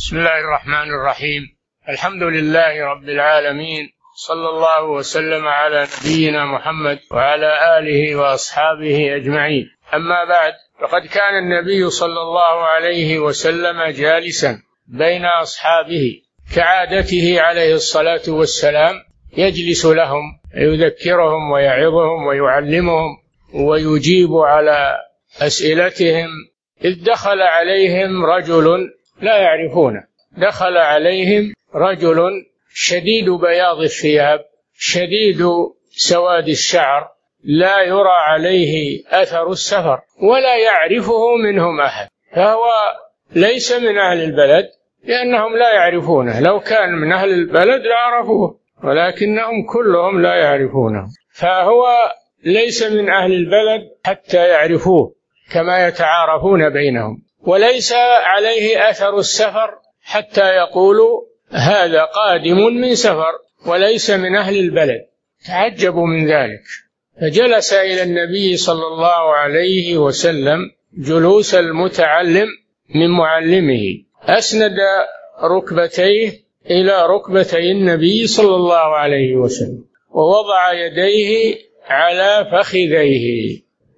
بسم الله الرحمن الرحيم. الحمد لله رب العالمين، صلى الله وسلم على نبينا محمد وعلى آله وأصحابه أجمعين. أما بعد، فقد كان النبي صلى الله عليه وسلم جالسا بين أصحابه كعادته عليه الصلاة والسلام، يجلس لهم يذكرهم ويعظهم ويعلمهم ويجيب على أسئلتهم، إذ دخل عليهم رجل لا يعرفونه. دخل عليهم رجل شديد بياض الثياب، شديد سواد الشعر، لا يرى عليه أثر السفر ولا يعرفه منهم أحد، فهو ليس من أهل البلد لأنهم لا يعرفونه. لو كان من أهل البلد لعرفوه، ولكنهم كلهم لا يعرفونه، فهو ليس من أهل البلد حتى يعرفوه كما يتعارفون بينهم، وليس عليه أثر السفر حتى يقولوا هذا قادم من سفر وليس من أهل البلد. تعجبوا من ذلك، فجلس إلى النبي صلى الله عليه وسلم جلوس المتعلم من معلمه، أسند ركبتيه إلى ركبتي النبي صلى الله عليه وسلم ووضع يديه على فخذيه.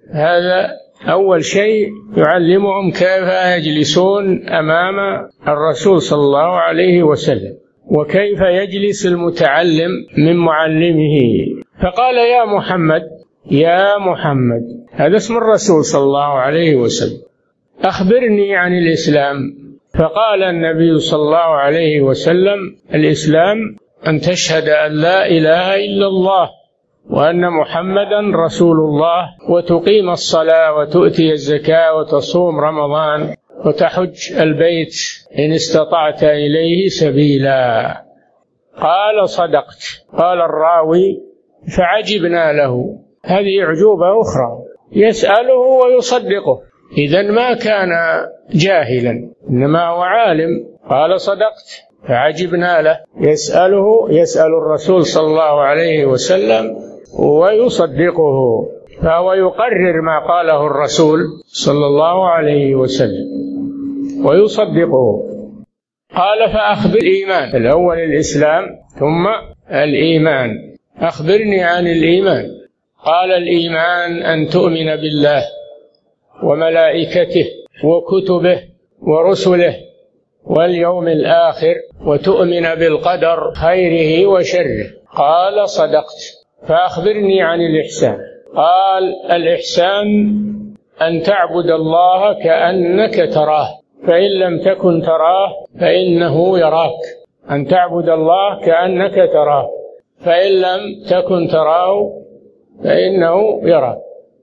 هذا أول شيء يعلمهم كيف يجلسون أمام الرسول صلى الله عليه وسلم، وكيف يجلس المتعلم من معلمه. فقال يا محمد، يا محمد، هذا اسم الرسول صلى الله عليه وسلم، أخبرني عن الإسلام. فقال النبي صلى الله عليه وسلم: الإسلام أن تشهد أن لا إله إلا الله وأن محمدا رسول الله، وتقيم الصلاة وتؤتي الزكاة وتصوم رمضان وتحج البيت إن استطعت إليه سبيلا. قال: صدقت. قال الراوي: فعجبنا له. هذه أعجوبة أخرى، يسأله ويصدقه، إذن ما كان جاهلا إنما هو عالم. قال: صدقت. فعجبنا له، يسأل الرسول صلى الله عليه وسلم ويصدقه، فهو يقرر ما قاله الرسول صلى الله عليه وسلم ويصدقه. قال: فأخبر الإيمان. الأول الإسلام ثم الإيمان، أخبرني عن الإيمان. قال: الإيمان أن تؤمن بالله وملائكته وكتبه ورسله واليوم الآخر، وتؤمن بالقدر خيره وشره. قال: صدقت. فأخبرني عن الإحسان. قال: الإحسان أن تعبد الله كأنك تراه، فإن لم تكن تراه فإنه يراك. أن تعبد الله كأنك تراه، فإن لم تكن تراه فإنه يراك.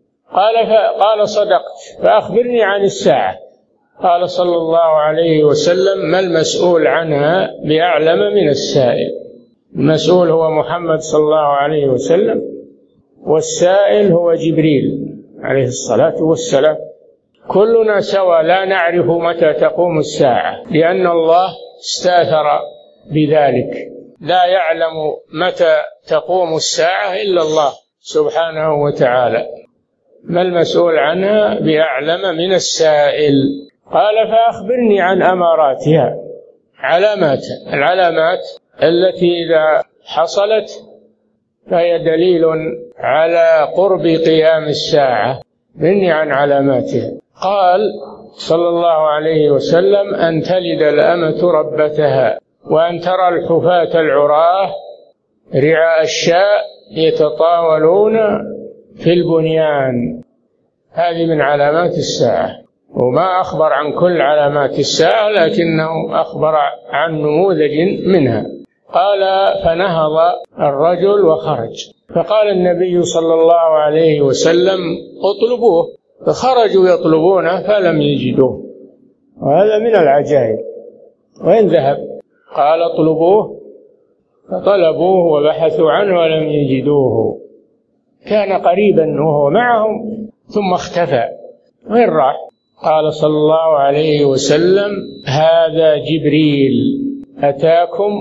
قال: صدقت. فأخبرني عن الساعة. قال صلى الله عليه وسلم: ما المسؤول عنها بأعلم من السائل. المسؤول هو محمد صلى الله عليه وسلم، والسائل هو جبريل عليه الصلاة والسلام. كلنا سوا لا نعرف متى تقوم الساعة، لأن الله استأثر بذلك. لا يعلم متى تقوم الساعة إلا الله سبحانه وتعالى. ما المسؤول عنها بأعلم من السائل. قال: فأخبرني عن أماراتها. علاماتها، العلامات التي إذا حصلت فهي دليل على قرب قيام الساعة. أخبرني عن علاماتها. قال صلى الله عليه وسلم: أن تلد الأمة ربتها، وأن ترى الحفاة العراة رعاء الشاء يتطاولون في البنيان. هذه من علامات الساعة، وما أخبر عن كل علامات الساعة، لكنه أخبر عن نموذج منها. قال: فنهض الرجل وخرج، فقال النبي صلى الله عليه وسلم: اطلبوه. فخرجوا يطلبونه فلم يجدوه، وهذا من العجائب. وين ذهب؟ قال: اطلبوه. فطلبوه وبحثوا عنه ولم يجدوه. كان قريبا وهو معهم ثم اختفى. وين راح؟ قال صلى الله عليه وسلم: هذا جبريل أتاكم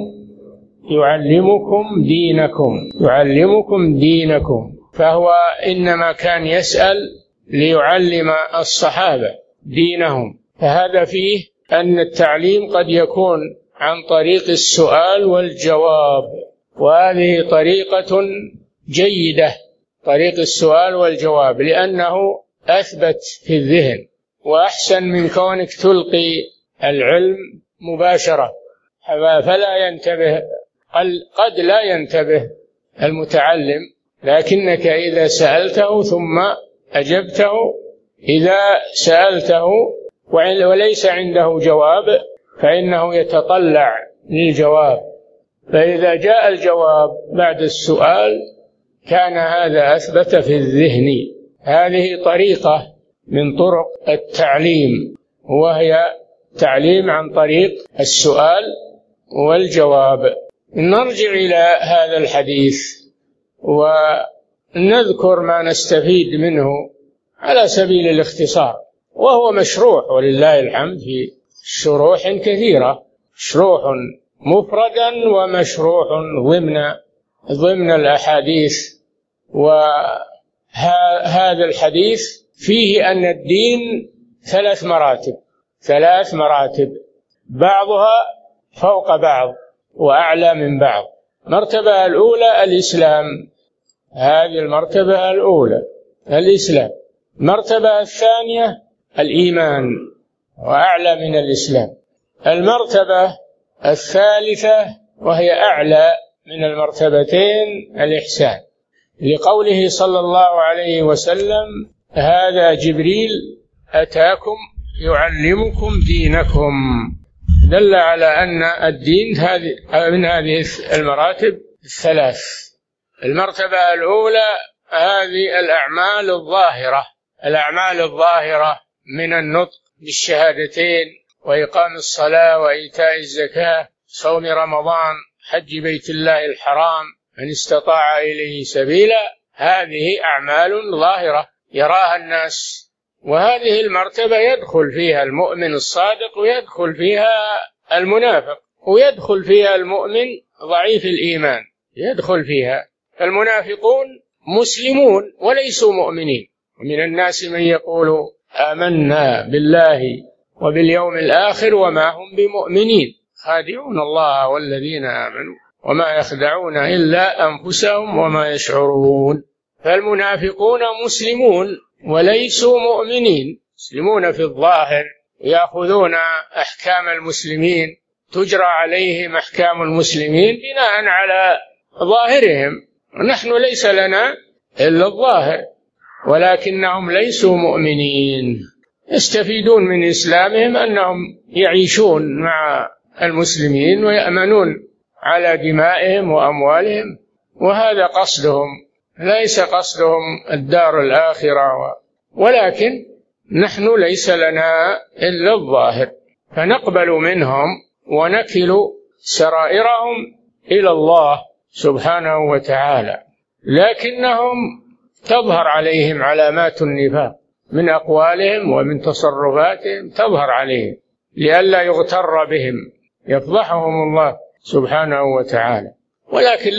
يعلمكم دينكم. فهو إنما كان يسأل ليعلم الصحابة دينهم، فهذا فيه أن التعليم قد يكون عن طريق السؤال والجواب، وهذه طريقة جيدة، طريق السؤال والجواب، لأنه أثبت في الذهن وأحسن من كونك تلقي العلم مباشرة فلا ينتبه، قد لا ينتبه المتعلم، لكنك إذا سألته ثم أجبته، إذا سألته وليس عنده جواب فإنه يتطلع للجواب، فإذا جاء الجواب بعد السؤال كان هذا أثبت في الذهن. هذه طريقة من طرق التعليم، وهي تعليم عن طريق السؤال والجواب. نرجع إلى هذا الحديث ونذكر ما نستفيد منه على سبيل الاختصار، وهو مشروح ولله الحمد في شروح كثيرة، مشروح مفردا ومشروح ضمن الأحاديث. وهذا الحديث فيه أن الدين ثلاث مراتب بعضها فوق بعض وأعلى من بعض. المرتبة الأولى الإسلام، هذه المرتبة الأولى الإسلام. المرتبة الثانية الإيمان وأعلى من الإسلام. المرتبة الثالثة وهي أعلى من المرتبتين الإحسان، لقوله صلى الله عليه وسلم: هذا جبريل أتاكم يعلمكم دينكم، دل على أن الدين من هذه المراتب الثلاث. المرتبة الأولى هذه الأعمال الظاهرة من النطق بالشهادتين وإقام الصلاة وإيتاء الزكاة، صوم رمضان، حج بيت الله الحرام، من استطاع إليه سبيلا. هذه أعمال ظاهرة يراها الناس، وهذه المرتبة يدخل فيها المؤمن الصادق، ويدخل فيها المنافق، ويدخل فيها المؤمن ضعيف الإيمان، يدخل فيها. المنافقون مسلمون وليسوا مؤمنين، ومن الناس من يقول آمنا بالله وباليوم الآخر وما هم بمؤمنين، خادعون الله والذين آمنوا وما يخدعون إلا أنفسهم وما يشعرون. فالمنافقون مسلمون وليسوا مؤمنين، مسلمون في الظاهر، يأخذون أحكام المسلمين، تجرى عليهم أحكام المسلمين بناء على ظاهرهم. نحن ليس لنا إلا الظاهر، ولكنهم ليسوا مؤمنين. يستفيدون من إسلامهم أنهم يعيشون مع المسلمين ويأمنون على دمائهم وأموالهم، وهذا قصدهم، ليس قصدهم الدار الآخرة. ولكن نحن ليس لنا إلا الظاهر، فنقبل منهم ونكل سرائرهم إلى الله سبحانه وتعالى، لكنهم تظهر عليهم علامات النفاق من أقوالهم ومن تصرفاتهم، تظهر عليهم لئلا يغتر بهم، يفضحهم الله سبحانه وتعالى. ولكن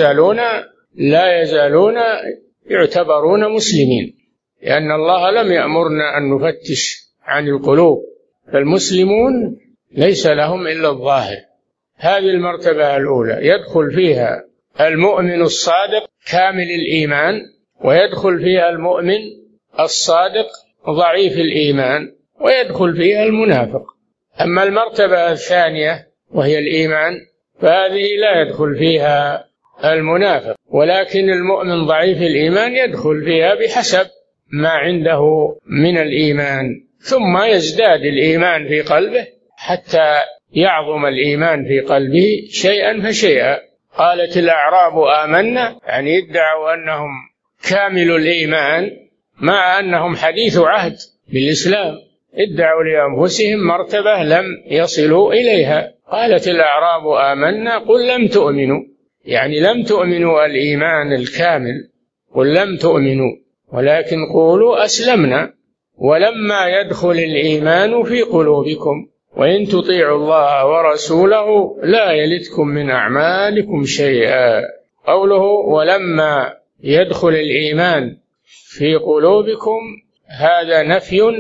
لا يزالون يعتبرون مسلمين، لأن الله لم يأمرنا أن نفتش عن القلوب، فالمسلمون ليس لهم إلا الظاهر. هذه المرتبة الأولى يدخل فيها المؤمن الصادق كامل الإيمان، ويدخل فيها المؤمن الصادق ضعيف الإيمان، ويدخل فيها المنافق. أما المرتبة الثانية وهي الإيمان فهذه لا يدخل فيها المنافق، ولكن المؤمن ضعيف الإيمان يدخل فيها بحسب ما عنده من الإيمان، ثم يزداد الإيمان في قلبه حتى يعظم الإيمان في قلبه شيئا فشيئا. قالت الأعراب آمنا، يعني ادعوا أنهم كامل الإيمان مع أنهم حديث عهد بالإسلام، ادعوا لأنفسهم مرتبة لم يصلوا إليها. قالت الأعراب آمنا قل لم تؤمنوا، يعني لم تؤمنوا الإيمان الكامل، قل لم تؤمنوا ولكن قولوا أسلمنا ولما يدخل الإيمان في قلوبكم وإن تطيعوا الله ورسوله لا يلتكم من أعمالكم شيئا. قوله ولما يدخل الإيمان في قلوبكم هذا نفي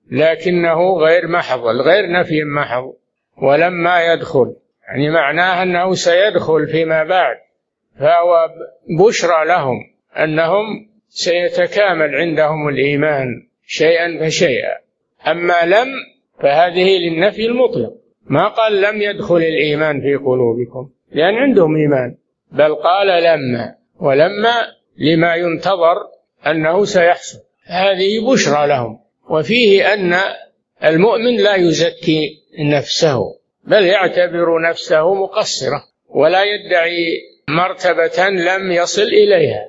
لكنه غير محض، الغير نفي محض. ولما يدخل يعني معناه أنه سيدخل فيما بعد، فهو بشرى لهم أنهم سيتكامل عندهم الإيمان شيئا فشيئا. أما لم فهذه للنفي المطلق، ما قال لم يدخل الإيمان في قلوبكم لأن عندهم إيمان، بل قال لما، ولما لما ينتظر أنه سيحصل، هذه بشرى لهم. وفيه أن المؤمن لا يزكي نفسه بل يعتبر نفسه مقصرة ولا يدعي مرتبة لم يصل إليها،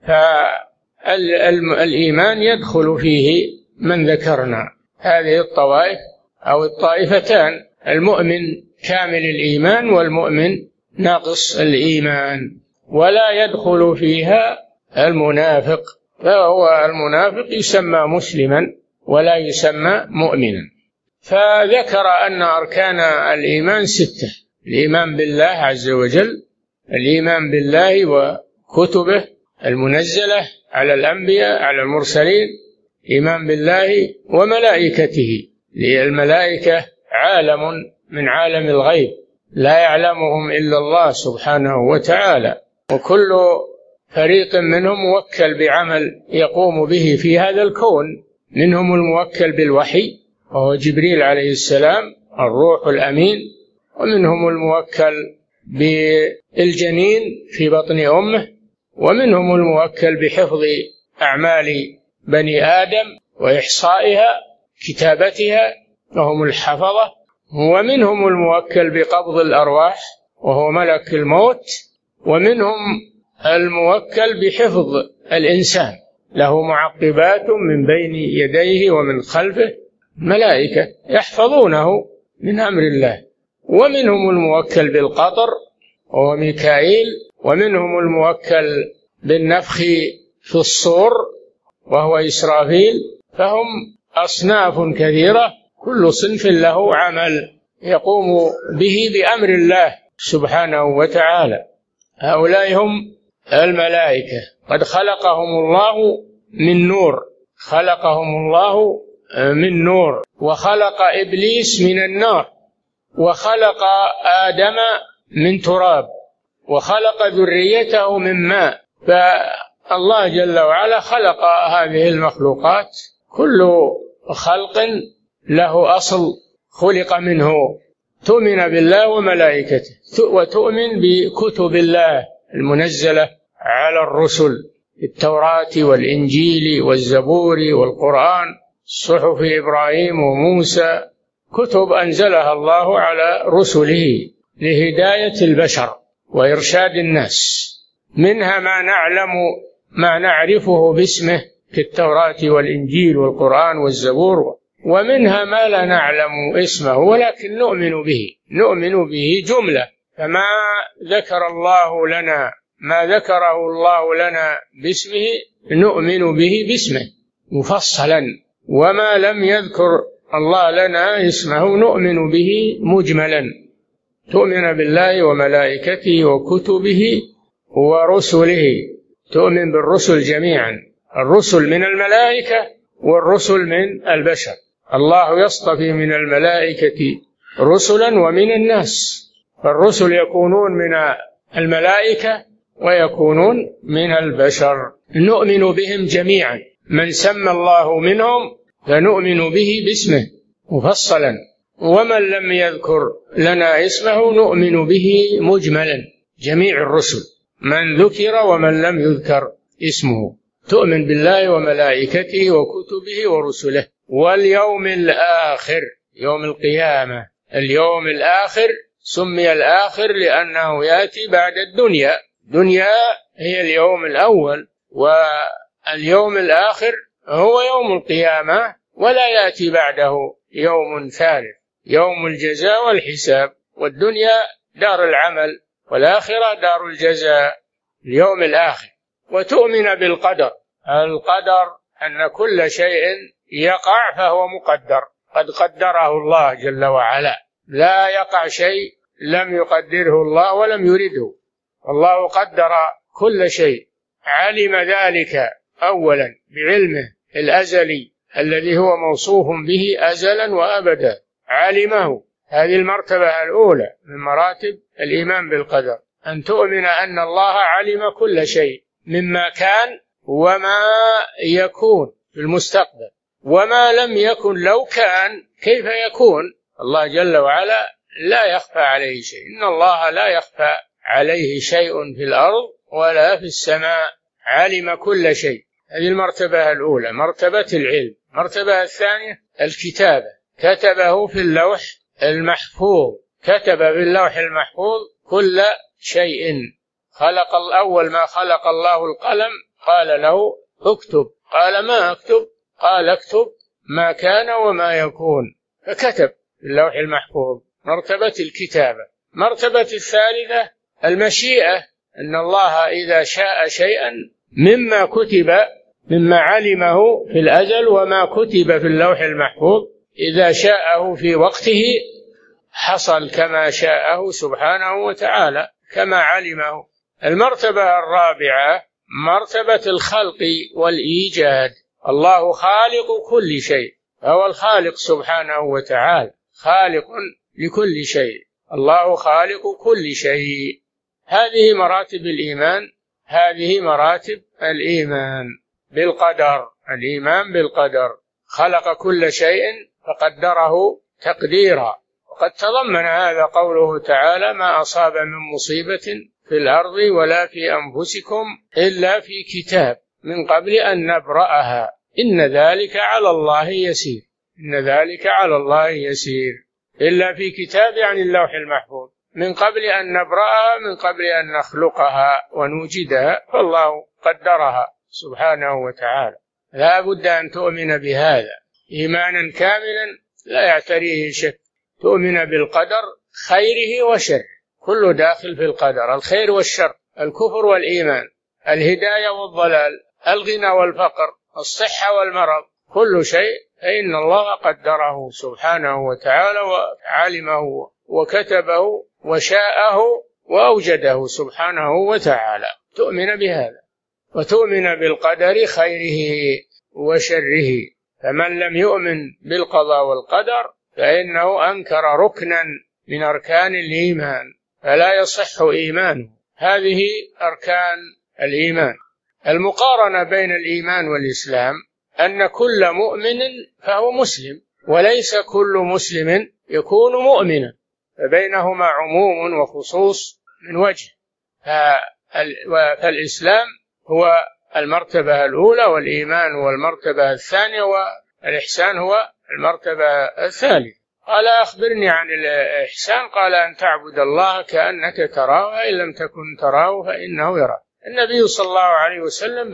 فالإيمان يدخل فيه من ذكرنا هذه الطوائف أو الطائفتان، المؤمن كامل الإيمان والمؤمن ناقص الإيمان، ولا يدخل فيها المنافق، فهو المنافق يسمى مسلما ولا يسمى مؤمنا. فذكر أن أركان الإيمان 6: الإيمان بالله عز وجل، الإيمان بالله وكتبه المنزلة على الأنبياء على المرسلين، إيمان بالله وملائكته، الملائكة عالم من عالم الغيب لا يعلمهم إلا الله سبحانه وتعالى، وكل فريق منهم موكل بعمل يقوم به في هذا الكون، منهم الموكل بالوحي وهو جبريل عليه السلام الروح الأمين، ومنهم الموكل بالجنين في بطن أمه، ومنهم الموكل بحفظ أعمال بني آدم وإحصائها كتابتها وهم الحفظة، ومنهم الموكل بقبض الأرواح وهو ملك الموت، ومنهم الموكل بحفظ الإنسان له معقبات من بين يديه ومن خلفه ملائكة يحفظونه من أمر الله، ومنهم الموكل بالقطر وهو ميكائيل، ومنهم الموكل بالنفخ في الصور وهو إسرافيل. فهم أصناف كثيرة كل صنف له عمل يقوم به بأمر الله سبحانه وتعالى. هؤلاء هم الملائكة، قد خلقهم الله من نور، خلقهم الله من نور، وخلق إبليس من النار، وخلق آدم من تراب، وخلق ذريته من ماء. فالله جل وعلا خلق هذه المخلوقات، كل خلق له أصل خلق منه. تؤمن بالله وملائكته، وتؤمن بكتب الله المنزلة على الرسل، التوراة والإنجيل والزبور والقرآن، صحف إبراهيم وموسى، كتب أنزلها الله على رسله لهداية البشر وإرشاد الناس، منها ما نعرفه باسمه كالتوراة والإنجيل والقرآن والزبور، ومنها ما لا نعلم اسمه ولكن نؤمن به جملة. فما ذكر الله لنا ما ذكره الله لنا باسمه نؤمن به باسمه مفصلا، وما لم يذكر الله لنا اسمه نؤمن به مجملا. تؤمن بالله وملائكته وكتبه ورسله، تؤمن بالرسل جميعا، الرسل من الملائكة والرسل من البشر. الله يصطفي من الملائكة رسلا ومن الناس، فالرسل يكونون من الملائكة ويكونون من البشر، نؤمن بهم جميعا، من سمى الله منهم فنؤمن به باسمه مفصلا، ومن لم يذكر لنا اسمه نؤمن به مجملا، جميع الرسل من ذكر ومن لم يذكر اسمه. تؤمن بالله وملائكته وكتبه ورسله واليوم الآخر، يوم القيامة. اليوم الآخر سمي الآخر لأنه يأتي بعد الدنيا، دنيا هي اليوم الأول، واليوم الآخر هو يوم القيامة، ولا يأتي بعده يوم ثالث، يوم الجزاء والحساب. والدنيا دار العمل والآخرة دار الجزاء، اليوم الآخر. وتؤمن بالقدر، القدر أن كل شيء يقع فهو مقدر، قد قدره الله جل وعلا، لا يقع شيء لم يقدره الله ولم يرده، الله قدر كل شيء، علم ذلك أولا بعلمه الأزلي الذي هو موصوف به أزلا وأبدا، علمه. هذه المرتبة الأولى من مراتب الإيمان بالقدر، أن تؤمن أن الله علم كل شيء مما كان وما يكون في المستقبل، وما لم يكن لو كان كيف يكون. الله جل وعلا لا يخفى عليه شيء، إن الله لا يخفى عليه شيء في الأرض ولا في السماء، علم كل شيء. هذه المرتبة الأولى، مرتبة العلم. المرتبة الثانية الكتابة، كتبه في اللوح المحفوظ، كتب في اللوح المحفوظ كل شيء. أول ما خلق الله القلم قال له اكتب، قال ما أكتب؟ قال اكتب ما كان وما يكون، فكتب في اللوح المحفوظ، مرتبة الكتابة. مرتبة الثالثة المشيئة، أن الله إذا شاء شيئا مما كتب، مما علمه في الأزل وما كتب في اللوح المحفوظ، إذا شاءه في وقته حصل كما شاءه سبحانه وتعالى كما علمه. المرتبة الرابعة مرتبة الخلق والإيجاد، الله خالق كل شيء، هو الخالق سبحانه وتعالى، خالق لكل شيء، الله خالق كل شيء. هذه مراتب الإيمان، هذه مراتب الإيمان بالقدر. الإيمان بالقدر، خلق كل شيء فقدره تقديرا. وقد تضمن هذا قوله تعالى: ما أصاب من مصيبة في الأرض ولا في أنفسكم إلا في كتاب من قبل أن نبرأها إن ذلك على الله يسير. إن ذلك على الله يسير، إلا في كتاب يعني اللوح المحفوظ، من قبل أن نبرأها، من قبل أن نخلقها ونوجدها، فالله قدرها سبحانه وتعالى. لا بد أن تؤمن بهذا إيمانا كاملا لا يعتريه شك، تؤمن بالقدر خيره وشره، كله داخل في القدر، الخير والشر، الكفر والإيمان، الهداية والضلال، الغنى والفقر، الصحة والمرض، كل شيء فإن الله قدره سبحانه وتعالى وعلمه وكتبه وشاءه وأوجده سبحانه وتعالى. تؤمن بهذا وتؤمن بالقدر خيره وشره. فمن لم يؤمن بالقضاء والقدر فإنه أنكر ركنا من أركان الإيمان، فلا يصح إيمانه. هذه أركان الإيمان. المقارنة بين الإيمان والإسلام أن كل مؤمن فهو مسلم، وليس كل مسلم يكون مؤمنا، فبينهما عموم وخصوص من وجه. فالإسلام هو المرتبة الأولى، والإيمان هو المرتبة الثانية، والإحسان هو المرتبة الثالثة. قال: أخبرني عن الإحسان. قال: أن تعبد الله كأنك تراه، فإن لم تكن تراه فإنه يراك. النبي صلى الله عليه وسلم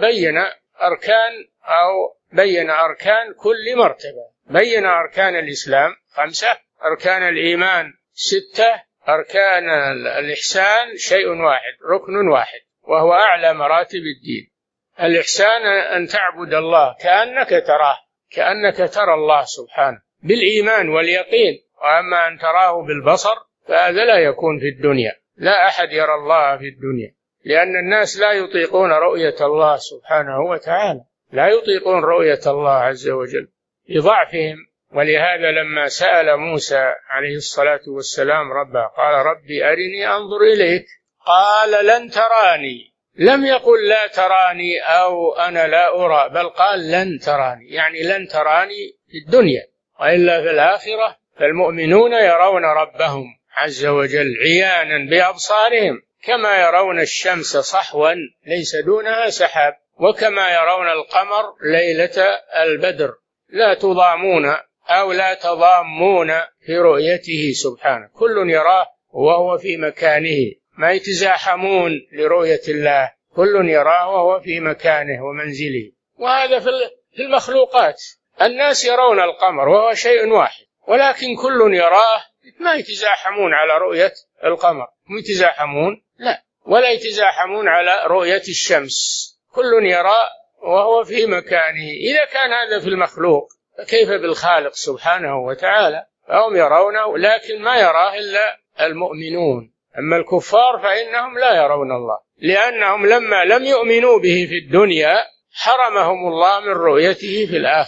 بين أركان كل مرتبة، بين أركان الإسلام 5، أركان الإيمان 6، أركان الإحسان شيء واحد، ركن واحد، وهو أعلى مراتب الدين. الإحسان أن تعبد الله كأنك تراه، كأنك ترى الله سبحانه بالإيمان واليقين. وأما أن تراه بالبصر فهذا لا يكون في الدنيا، لا أحد يرى الله في الدنيا، لأن الناس لا يطيقون رؤية الله سبحانه وتعالى، لا يطيقون رؤية الله عز وجل لضعفهم. ولهذا لما سأل موسى عليه الصلاة والسلام ربه قال: ربي أرني أنظر إليك، قال: لن تراني. لم يقل لا تراني أو أنا لا أرى، بل قال لن تراني، يعني لن تراني في الدنيا، وإلا في الآخرة فالمؤمنون يرون ربهم عز وجل عيانا بأبصارهم، كما يرون الشمس صحوا ليس دونها سحاب، وكما يرون القمر ليلة البدر، لا تضامون أو لا تضامون في رؤيته سبحانه، كل يراه وهو في مكانه، ما يتزاحمون لرؤية الله، كل يراه وهو في مكانه ومنزله. وهذا في المخلوقات، الناس يرون القمر وهو شيء واحد، ولكن كل يراه، ما يتزاحمون على رؤية القمر، هم يتزاحمون؟ لا، ولا يتزاحمون على رؤية الشمس، كل يرى وهو في مكانه. إذا كان هذا في المخلوق فكيف بالخالق سبحانه وتعالى؟ فهم يرونه، لكن ما يراه إلا المؤمنون. أما الكفار فإنهم لا يرون الله، لأنهم لما لم يؤمنوا به في الدنيا حرمهم الله من رؤيته في الآخرة،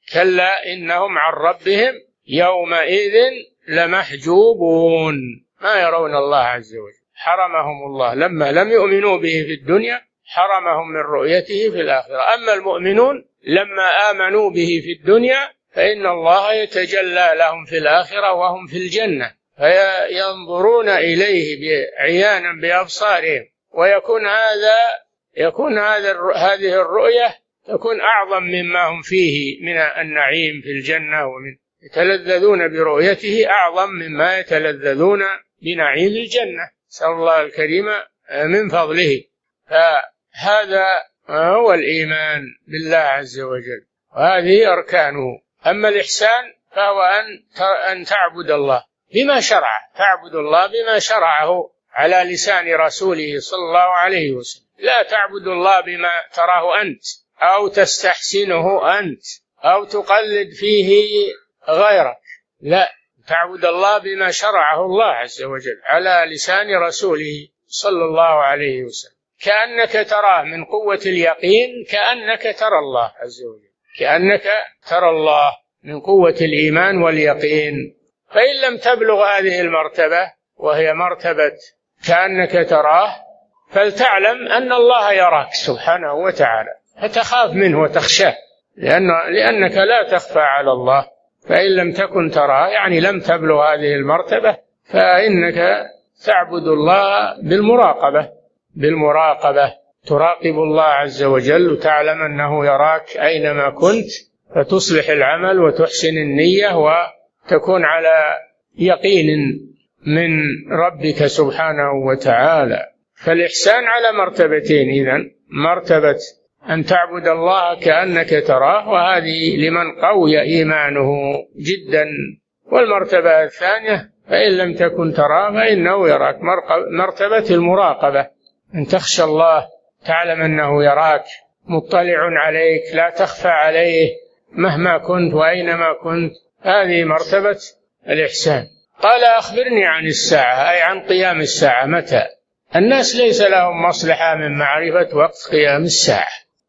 كلا إنهم عن ربهم يومئذ لمحجوبون، ما يرون الله عز وجل، حرمهم الله لما لم يؤمنوا به في الدنيا، حرمهم من رؤيته في الآخرة. أما المؤمنون لما آمنوا به في الدنيا فإن الله يتجلى لهم في الآخرة وهم في الجنة، فينظرون إليه عيانا بأبصارهم، هذه الرؤية تكون أعظم مما هم فيه من النعيم في الجنة، ومن يتلذذون برؤيته أعظم مما يتلذذون بنعيم الجنة، نسأل الله الكريم من فضله. فهذا هو الإيمان بالله عز وجل، وهذه أركانه. أما الإحسان فهو أن تعبد الله بما شرعه، تعبد الله بما شرعه على لسان رسوله صلى الله عليه وسلم، لا تعبد الله بما تراه أنت أو تستحسنه أنت أو تقلد فيه غيرك، لا، تعبد الله بما شرعه الله عز وجل على لسان رسوله صلى الله عليه وسلم، كأنك تراه من قوة اليقين، كأنك ترى الله عز وجل، كأنك ترى الله من قوة الإيمان واليقين. فإن لم تبلغ هذه المرتبة وهي مرتبة كأنك تراه، فلتعلم أن الله يراك سبحانه وتعالى، فتخاف منه وتخشاه، لأنك لا تخفى على الله. فإن لم تكن تراه يعني لم تبلغ هذه المرتبة، فإنك تعبد الله بالمراقبة، تراقب الله عز وجل وتعلم أنه يراك أينما كنت، فتصلح العمل وتحسن النية وتكون على يقين من ربك سبحانه وتعالى. فالإحسان على مرتبتين إذن، مرتبة أن تعبد الله كأنك تراه، وهذه لمن قوي إيمانه جدا، والمرتبة الثانية فإن لم تكن تراه فإنه يراك، مرتبة المراقبة، أن تخشى الله، تعلم أنه يراك، مطلع عليك، لا تخفى عليه مهما كنت وأينما كنت، هذه مرتبة الإحسان. قال أخبرني عن الساعة، أي عن قيام الساعة، متى؟ الناس ليس لهم مصلحة من معرفة وقت قيام الساعة،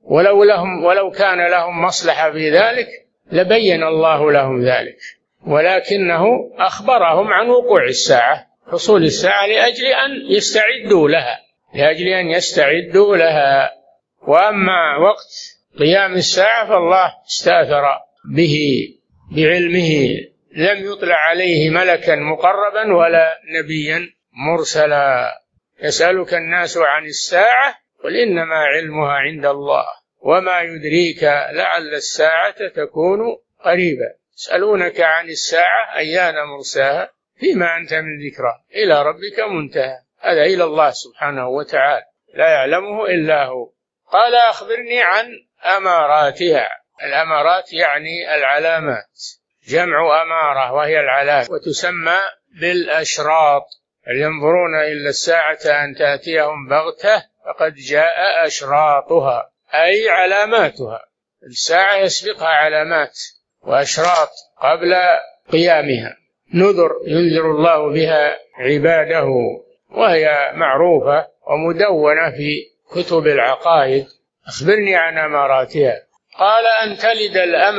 ولو كان لهم مصلحة في ذلك لبين الله لهم ذلك، ولكنه أخبرهم عن وقوع الساعة، حصول الساعة، لأجل أن يستعدوا لها. وأما وقت قيام الساعة فالله استأثر به بعلمه، لم يطلع عليه ملكا مقربا ولا نبيا مرسلا. يسألك الناس عن الساعة قل إنما علمها عند الله وما يدريك لعل الساعة تكون قريبا. يسألونك عن الساعة أيان مرساها فيما أنت من ذكرى إلى ربك منتهى، هذا إلى الله سبحانه وتعالى، لا يعلمه إلا هو. قال أخبرني عن أماراتها. الأمارات يعني العلامات، جمع أمارة وهي العلامة، وتسمى بالأشراط. ينظرون إلا الساعة أن تأتيهم بغتة فقد جاء أشراطها، أي علاماتها. الساعة يسبقها علامات وأشراط قبل قيامها، نذر ينذر الله بها عباده، وهي معروفة ومدونة في كتب العقائد. أخبرني عن أماراتها. قال أن تلد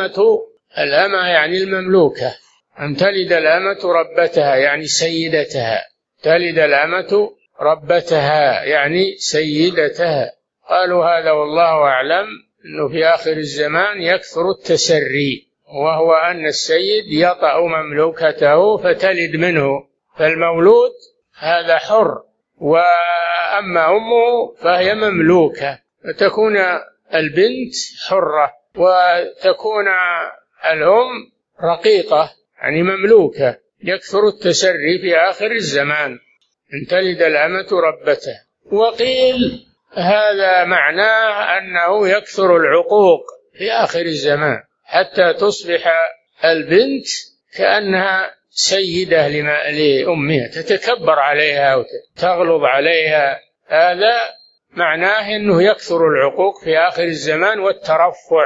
الأمة يعني المملوكة، أن تلد الأمة ربتها يعني سيدتها، تلد الأمة ربتها يعني سيدتها. قالوا هذا والله أعلم أنه في آخر الزمان يكثر التسري، وهو أن السيد يطأ مملوكته فتلد منه، فالمولود هذا حر، وأما أمه فهي مملوكة، فتكون البنت حرة وتكون الأم رقيقة يعني مملوكة. يكثر التسري في آخر الزمان، أن تلد الأمة ربته. وقيل هذا معناه أنه يكثر العقوق في آخر الزمان حتى تصبح البنت كأنها سيدة لأمها، تتكبر عليها وتغلظ عليها. هذا معناه أنه يكثر العقوق في آخر الزمان، والترفع،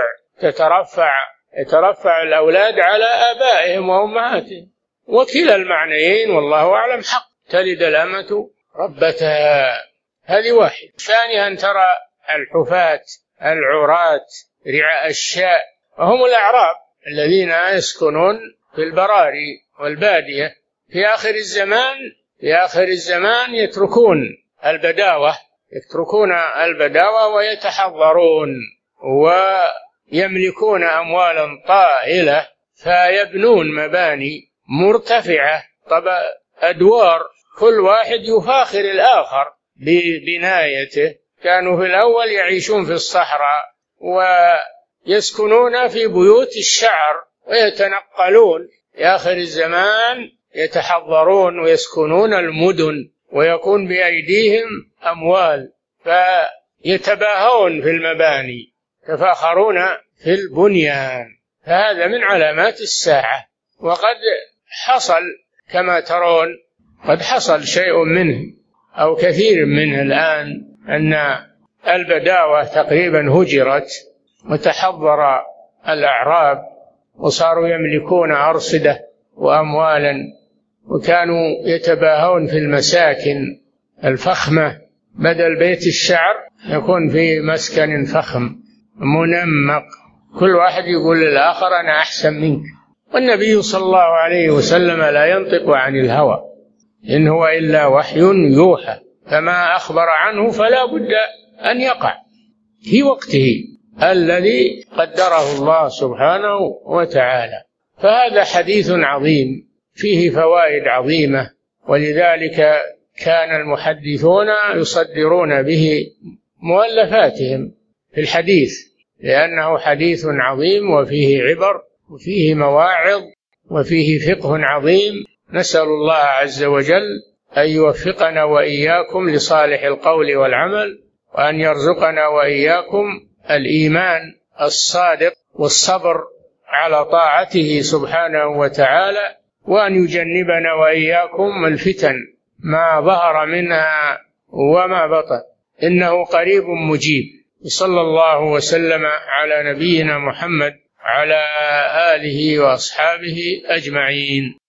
يترفع الأولاد على آبائهم وأمهاتهم، وكلا المعنيين والله أعلم حق. تلد الأمة ربتها، هذه واحد. ثانيا أن ترى الحفاة العراة رعاء الشاء، وهم الأعراب الذين يسكنون في البراري والبادية في آخر الزمان يتركون البداوة ويتحضرون ويملكون أموالا طائلة، فيبنون مباني مرتفعة أدوار، كل واحد يفاخر الآخر ببنايته. كانوا في الأول يعيشون في الصحراء ويسكنون في بيوت الشعر ويتنقلون، في آخر الزمان يتحضرون ويسكنون المدن ويكون بأيديهم أموال، فيتباهون في المباني، يتفاخرون في البنيان. فهذا من علامات الساعة، وقد حصل كما ترون، قد حصل شيء منه أو كثير منه الآن، أن البداوة تقريبا هجرت وتحضر الأعراب وصاروا يملكون أرصدة وأموالا، وكانوا يتباهون في المساكن الفخمة، بدل بيت الشعر يكون في مسكن فخم منمق، كل واحد يقول للآخر أنا أحسن منك. والنبي صلى الله عليه وسلم لا ينطق عن الهوى، إن هو إلا وحي يوحى، فما أخبر عنه فلا بد أن يقع في وقته الذي قدره الله سبحانه وتعالى. فهذا حديث عظيم فيه فوائد عظيمة، ولذلك كان المحدثون يصدرون به مؤلفاتهم في الحديث، لأنه حديث عظيم وفيه عبر وفيه مواعظ وفيه فقه عظيم. نسأل الله عز وجل أن يوفقنا وإياكم لصالح القول والعمل، وأن يرزقنا وإياكم الإيمان الصادق والصبر على طاعته سبحانه وتعالى، وأن يجنبنا وإياكم الفتن ما ظهر منها وما بطن، إنه قريب مجيب. صلى الله وسلم على نبينا محمد على آله وأصحابه أجمعين.